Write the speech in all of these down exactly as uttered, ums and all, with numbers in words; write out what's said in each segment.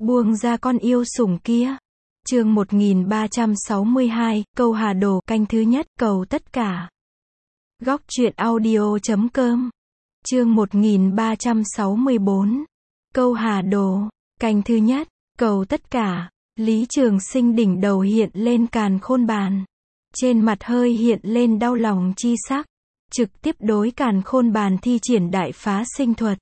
Buông ra con yêu sủng kia. Chương một nghìn ba trăm sáu mươi hai, câu Hà Đồ, canh thứ nhất, cầu tất cả. Góc truyện audio chấm com. Chương một nghìn ba trăm sáu mươi bốn. Câu Hà Đồ, canh thứ nhất, cầu tất cả. Lý Trường Sinh đỉnh đầu hiện lên càn khôn bàn. Trên mặt hơi hiện lên đau lòng chi sắc. Trực tiếp đối càn khôn bàn thi triển đại phá sinh thuật.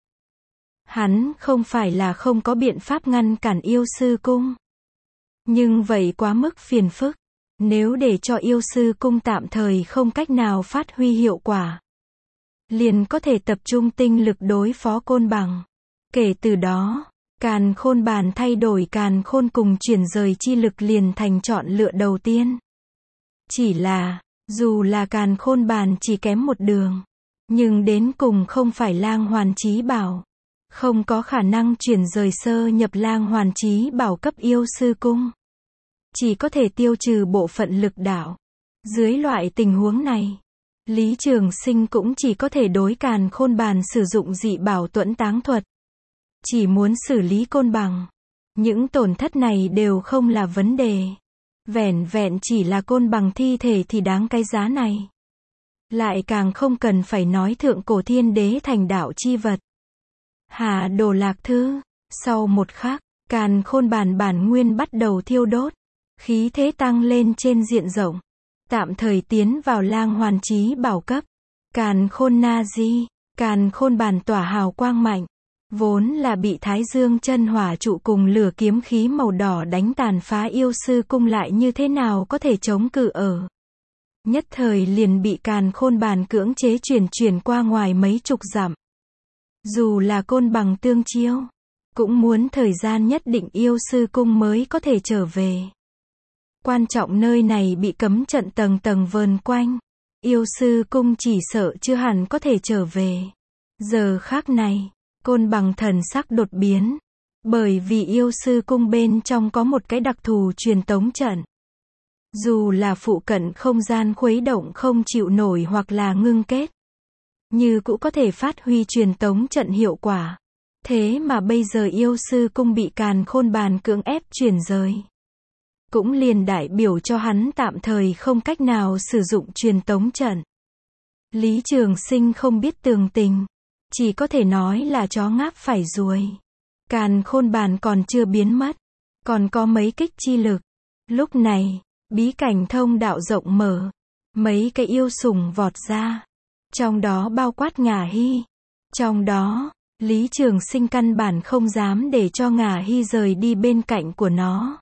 Hắn không phải là không có biện pháp ngăn cản yêu sư cung. Nhưng vậy quá mức phiền phức. Nếu để cho yêu sư cung tạm thời không cách nào phát huy hiệu quả, liền có thể tập trung tinh lực đối phó côn bằng. Kể từ đó, càn khôn bàn thay đổi càn khôn cùng chuyển rời chi lực liền thành chọn lựa đầu tiên. Chỉ là, dù là càn khôn bàn chỉ kém một đường, nhưng đến cùng không phải lang hoàn chí bảo. Không có khả năng chuyển rời sơ nhập lang hoàn chí bảo cấp yêu sư cung. Chỉ có thể tiêu trừ bộ phận lực đạo. Dưới loại tình huống này, Lý Trường Sinh cũng chỉ có thể đối càn khôn bàn sử dụng dị bảo tuẫn táng thuật. Chỉ muốn xử lý côn bằng. Những tổn thất này đều không là vấn đề. Vẻn vẹn chỉ là côn bằng thi thể thì đáng cái giá này. Lại càng không cần phải nói thượng cổ thiên đế thành đạo chi vật. Hà Đồ Lạc Thư. Sau một khắc, càn khôn bàn bản nguyên bắt đầu thiêu đốt. Khí thế tăng lên trên diện rộng. Tạm thời tiến vào lang hoàn chí bảo cấp. Càn khôn na di. Càn khôn bàn tỏa hào quang mạnh. Vốn là bị Thái Dương chân hỏa trụ cùng lửa kiếm khí màu đỏ đánh tàn phá yêu sư cung lại như thế nào có thể chống cự ở. Nhất thời liền bị càn khôn bàn cưỡng chế chuyển chuyển qua ngoài mấy chục dặm. Dù là côn bằng tương chiêu, cũng muốn thời gian nhất định yêu sư cung mới có thể trở về. Quan trọng nơi này bị cấm trận tầng tầng vờn quanh. Yêu sư cung chỉ sợ chưa hẳn có thể trở về. Giờ khắc này, côn bằng thần sắc đột biến. Bởi vì yêu sư cung bên trong có một cái đặc thù truyền tống trận. Dù là phụ cận không gian khuấy động không chịu nổi hoặc là ngưng kết, như cũng có thể phát huy truyền tống trận hiệu quả. Thế mà bây giờ yêu sư cung bị càn khôn bàn cưỡng ép chuyển rời. Cũng liền đại biểu cho hắn tạm thời không cách nào sử dụng truyền tống trận. Lý Trường Sinh không biết tường tình. Chỉ có thể nói là chó ngáp phải ruồi. Càn khôn bàn còn chưa biến mất. Còn có mấy kích chi lực. Lúc này, bí cảnh thông đạo rộng mở. Mấy cái yêu sủng vọt ra. Trong đó bao quát Ngả Hy. Trong đó, Lý Trường Sinh căn bản không dám để cho Ngả Hy rời đi bên cạnh của nó.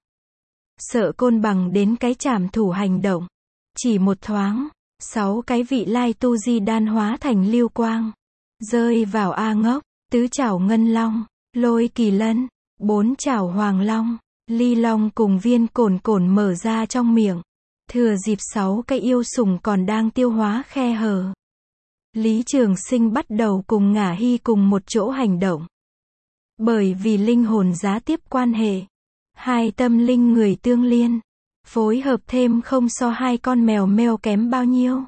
Sợ côn bằng đến cái trảm thủ hành động. Chỉ một thoáng, sáu cái vị lai tu di đan hóa thành lưu quang. Rơi vào A Ngốc, tứ chảo ngân long, lôi kỳ lân, bốn chảo hoàng long, ly long cùng viên cồn cồn mở ra trong miệng. Thừa dịp sáu cái yêu sủng còn đang tiêu hóa khe hở. Lý Trường Sinh bắt đầu cùng Ngả Hy cùng một chỗ hành động. Bởi vì linh hồn giá tiếp quan hệ. Hai tâm linh người tương liên. Phối hợp thêm không so hai con mèo meo kém bao nhiêu.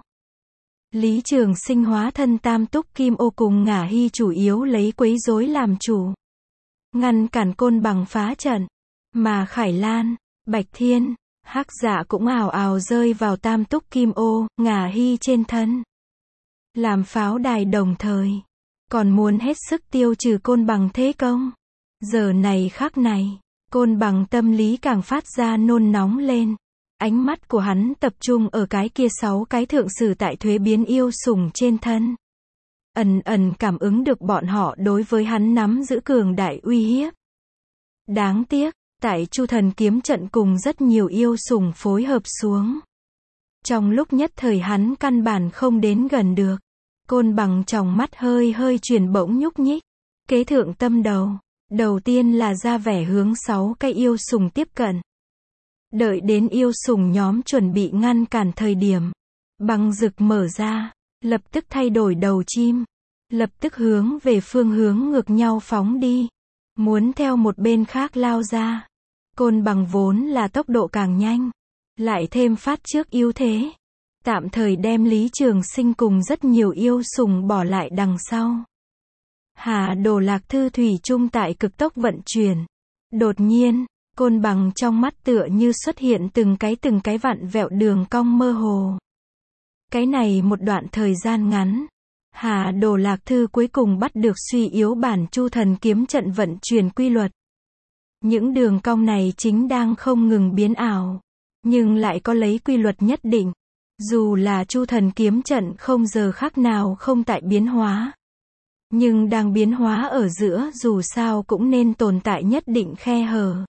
Lý Trường Sinh hóa thân tam túc kim ô cùng Ngả Hy chủ yếu lấy quấy rối làm chủ. Ngăn cản côn bằng phá trận. Mà Khải Lan, Bạch Thiên, Hắc Dạ cũng ào ào rơi vào tam túc kim ô, Ngả Hy trên thân. Làm pháo đài đồng thời. Còn muốn hết sức tiêu trừ côn bằng thế công. Giờ này khắc này, côn bằng tâm lý càng phát ra nôn nóng lên. Ánh mắt của hắn tập trung ở cái kia sáu cái thượng sử tại thuế biến yêu sủng trên thân. Ẩn ẩn cảm ứng được bọn họ đối với hắn nắm giữ cường đại uy hiếp. Đáng tiếc, tại Chu Thần kiếm trận cùng rất nhiều yêu sủng phối hợp xuống. Trong lúc nhất thời hắn căn bản không đến gần được. Côn bằng tròng mắt hơi hơi chuyển bỗng nhúc nhích. Kế thượng tâm đầu. Đầu tiên là ra vẻ hướng sáu cái yêu sủng tiếp cận. Đợi đến yêu sủng nhóm chuẩn bị ngăn cản thời điểm. Băng rực mở ra. Lập tức thay đổi đầu chim. Lập tức hướng về phương hướng ngược nhau phóng đi. Muốn theo một bên khác lao ra. Côn bằng vốn là tốc độ càng nhanh. Lại thêm phát trước ưu thế. Tạm thời đem Lý Trường Sinh cùng rất nhiều yêu sủng bỏ lại đằng sau. Hà Đồ Lạc Thư thủy chung tại cực tốc vận chuyển. Đột nhiên, côn bằng trong mắt tựa như xuất hiện từng cái từng cái vặn vẹo đường cong mơ hồ. Cái này một đoạn thời gian ngắn, Hà Đồ Lạc Thư cuối cùng bắt được suy yếu bản Chu Thần kiếm trận vận chuyển quy luật. Những đường cong này chính đang không ngừng biến ảo, nhưng lại có lấy quy luật nhất định. Dù là Chu Thần kiếm trận không giờ khắc nào không tại biến hóa, nhưng đang biến hóa ở giữa dù sao cũng nên tồn tại nhất định khe hở.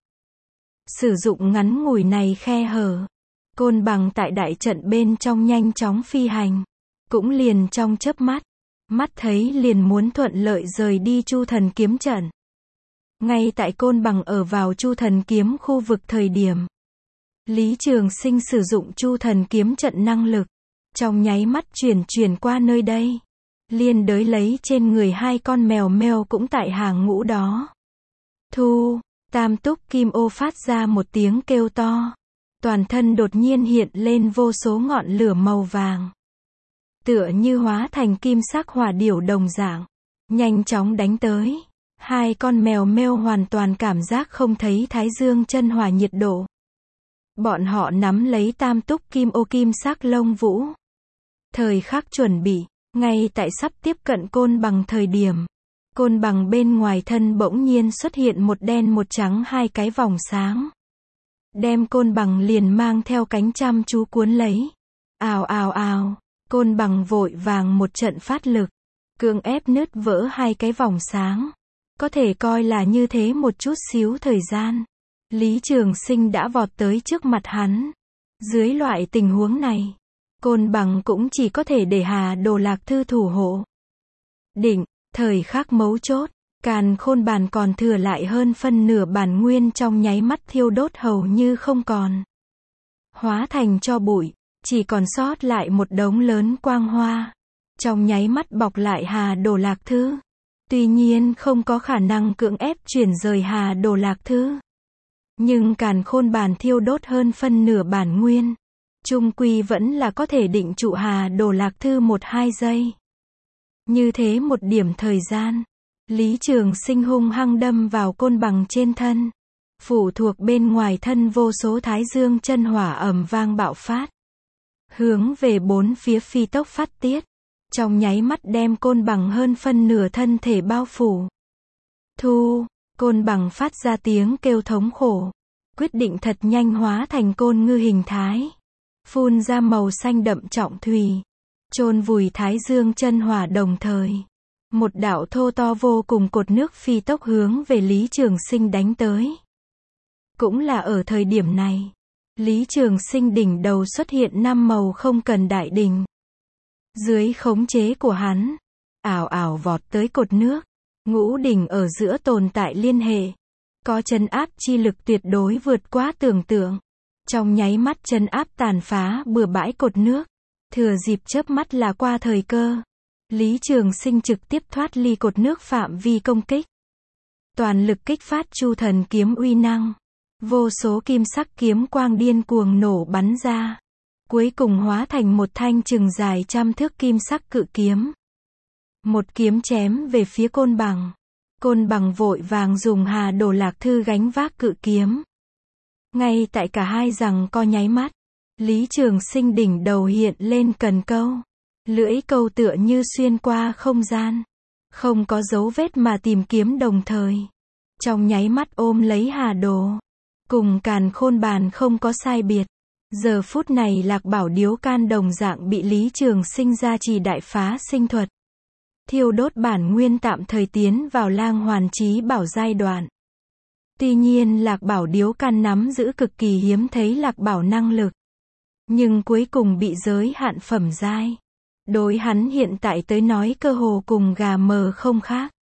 Sử dụng ngắn ngủi này khe hở, côn bằng tại đại trận bên trong nhanh chóng phi hành, cũng liền trong chớp mắt, mắt thấy liền muốn thuận lợi rời đi Chu Thần kiếm trận. Ngay tại côn bằng ở vào Chu Thần kiếm khu vực thời điểm, Lý Trường Sinh sử dụng Chu Thần kiếm trận năng lực, trong nháy mắt chuyển chuyển qua nơi đây, liên đới lấy trên người hai con mèo mèo cũng tại hàng ngũ đó. Thu, Tam Túc Kim Ô phát ra một tiếng kêu to, toàn thân đột nhiên hiện lên vô số ngọn lửa màu vàng, tựa như hóa thành kim sắc hỏa điểu đồng dạng, nhanh chóng đánh tới. Hai con mèo mèo hoàn toàn cảm giác không thấy thái dương chân hỏa nhiệt độ. Bọn họ nắm lấy Tam Túc Kim Ô kim sắc lông vũ. Thời khắc chuẩn bị, ngay tại sắp tiếp cận côn bằng thời điểm, côn bằng bên ngoài thân bỗng nhiên xuất hiện một đen một trắng hai cái vòng sáng. Đem côn bằng liền mang theo cánh chăm chú cuốn lấy. Ào ào ào, côn bằng vội vàng một trận phát lực, cưỡng ép nứt vỡ hai cái vòng sáng. Có thể coi là như thế một chút xíu thời gian, Lý Trường Sinh đã vọt tới trước mặt hắn. Dưới loại tình huống này, côn bằng cũng chỉ có thể để Hà Đồ Lạc Thư thủ hộ. Định, thời khắc mấu chốt, càn khôn bàn còn thừa lại hơn phân nửa bản nguyên trong nháy mắt thiêu đốt hầu như không còn. Hóa thành tro bụi, chỉ còn sót lại một đống lớn quang hoa. Trong nháy mắt bọc lại Hà Đồ Lạc Thư. Tuy nhiên không có khả năng cưỡng ép chuyển rời Hà Đồ Lạc Thư. Nhưng càn khôn bàn thiêu đốt hơn phân nửa bản nguyên, chung quy vẫn là có thể định trụ Hà Đồ Lạc Thư một hai giây. Như thế một điểm thời gian, Lý Trường Sinh hung hăng đâm vào côn bằng trên thân. Phụ thuộc bên ngoài thân vô số thái dương chân hỏa ầm vang bạo phát, hướng về bốn phía phi tốc phát tiết. Trong nháy mắt đem côn bằng hơn phân nửa thân thể bao phủ. Thu, côn bằng phát ra tiếng kêu thống khổ, quyết định thật nhanh hóa thành côn ngư hình thái, phun ra màu xanh đậm trọng thủy, chôn vùi thái dương chân hỏa đồng thời. Một đạo thô to vô cùng cột nước phi tốc hướng về Lý Trường Sinh đánh tới. Cũng là ở thời điểm này, Lý Trường Sinh đỉnh đầu xuất hiện năm màu không cần đại đỉnh. Dưới khống chế của hắn, ảo ảo vọt tới cột nước, ngũ đỉnh ở giữa tồn tại liên hệ, có trấn áp chi lực tuyệt đối vượt quá tưởng tượng. Trong nháy mắt trấn áp tàn phá bừa bãi cột nước, thừa dịp chớp mắt là qua thời cơ. Lý Trường Sinh trực tiếp thoát ly cột nước phạm vi công kích. Toàn lực kích phát Chu Thần kiếm uy năng, vô số kim sắc kiếm quang điên cuồng nổ bắn ra. Cuối cùng hóa thành một thanh chừng dài trăm thước kim sắc cự kiếm. Một kiếm chém về phía côn bằng. Côn bằng vội vàng dùng Hà Đồ Lạc Thư gánh vác cự kiếm. Ngay tại cả hai giằng co nháy mắt, Lý Trường Sinh đỉnh đầu hiện lên cần câu. Lưỡi câu tựa như xuyên qua không gian, không có dấu vết mà tìm kiếm đồng thời. Trong nháy mắt ôm lấy Hà Đồ. Cùng càn khôn bàn không có sai biệt. Giờ phút này Lạc Bảo Điếu Can đồng dạng bị Lý Trường Sinh gia trì đại phá sinh thuật. Thiêu đốt bản nguyên tạm thời tiến vào lang hoàn chí bảo giai đoạn. Tuy nhiên Lạc Bảo Điếu Can nắm giữ cực kỳ hiếm thấy Lạc Bảo năng lực. Nhưng cuối cùng bị giới hạn phẩm giai. Đối hắn hiện tại tới nói cơ hồ cùng gà mờ không khác.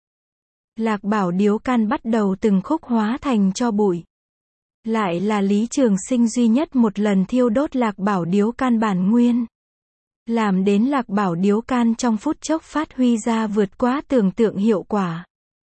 Lạc Bảo Điếu Can bắt đầu từng khúc hóa thành tro bụi. Lại là Lý Trường Sinh duy nhất một lần thiêu đốt Lạc Bảo Điếu Can bản nguyên. Làm đến Lạc Bảo Điếu Can trong phút chốc phát huy ra vượt quá tưởng tượng hiệu quả.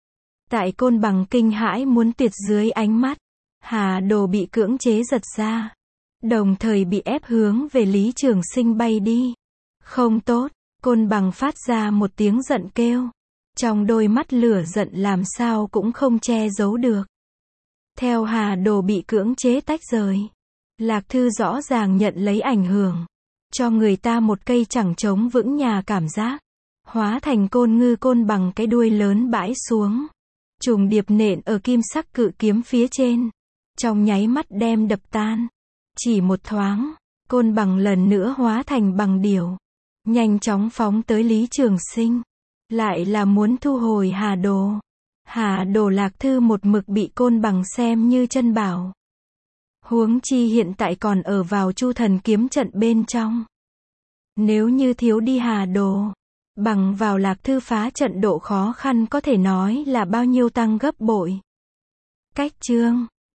Tại côn bằng kinh hãi muốn tuyệt dưới ánh mắt, Hà Đồ bị cưỡng chế giật ra. Đồng thời bị ép hướng về Lý Trường Sinh bay đi. Không tốt, côn bằng phát ra một tiếng giận kêu. Trong đôi mắt lửa giận làm sao cũng không che giấu được. Theo Hà Đồ bị cưỡng chế tách rời. Lạc Thư rõ ràng nhận lấy ảnh hưởng. Cho người ta một cây chẳng chống vững nhà cảm giác. Hóa thành côn ngư côn bằng cái đuôi lớn bãi xuống. Trùng điệp nện ở kim sắc cự kiếm phía trên. Trong nháy mắt đem đập tan. Chỉ một thoáng, côn bằng lần nữa hóa thành bằng điểu. Nhanh chóng phóng tới Lý Trường Sinh. Lại là muốn thu hồi Hà Đồ. Hà Đồ Lạc Thư một mực bị côn bằng xem như chân bảo. Huống chi hiện tại còn ở vào Chu Thần kiếm trận bên trong. Nếu như thiếu đi Hà Đồ, bằng vào Lạc Thư phá trận độ khó khăn có thể nói là bao nhiêu tăng gấp bội. Cách chương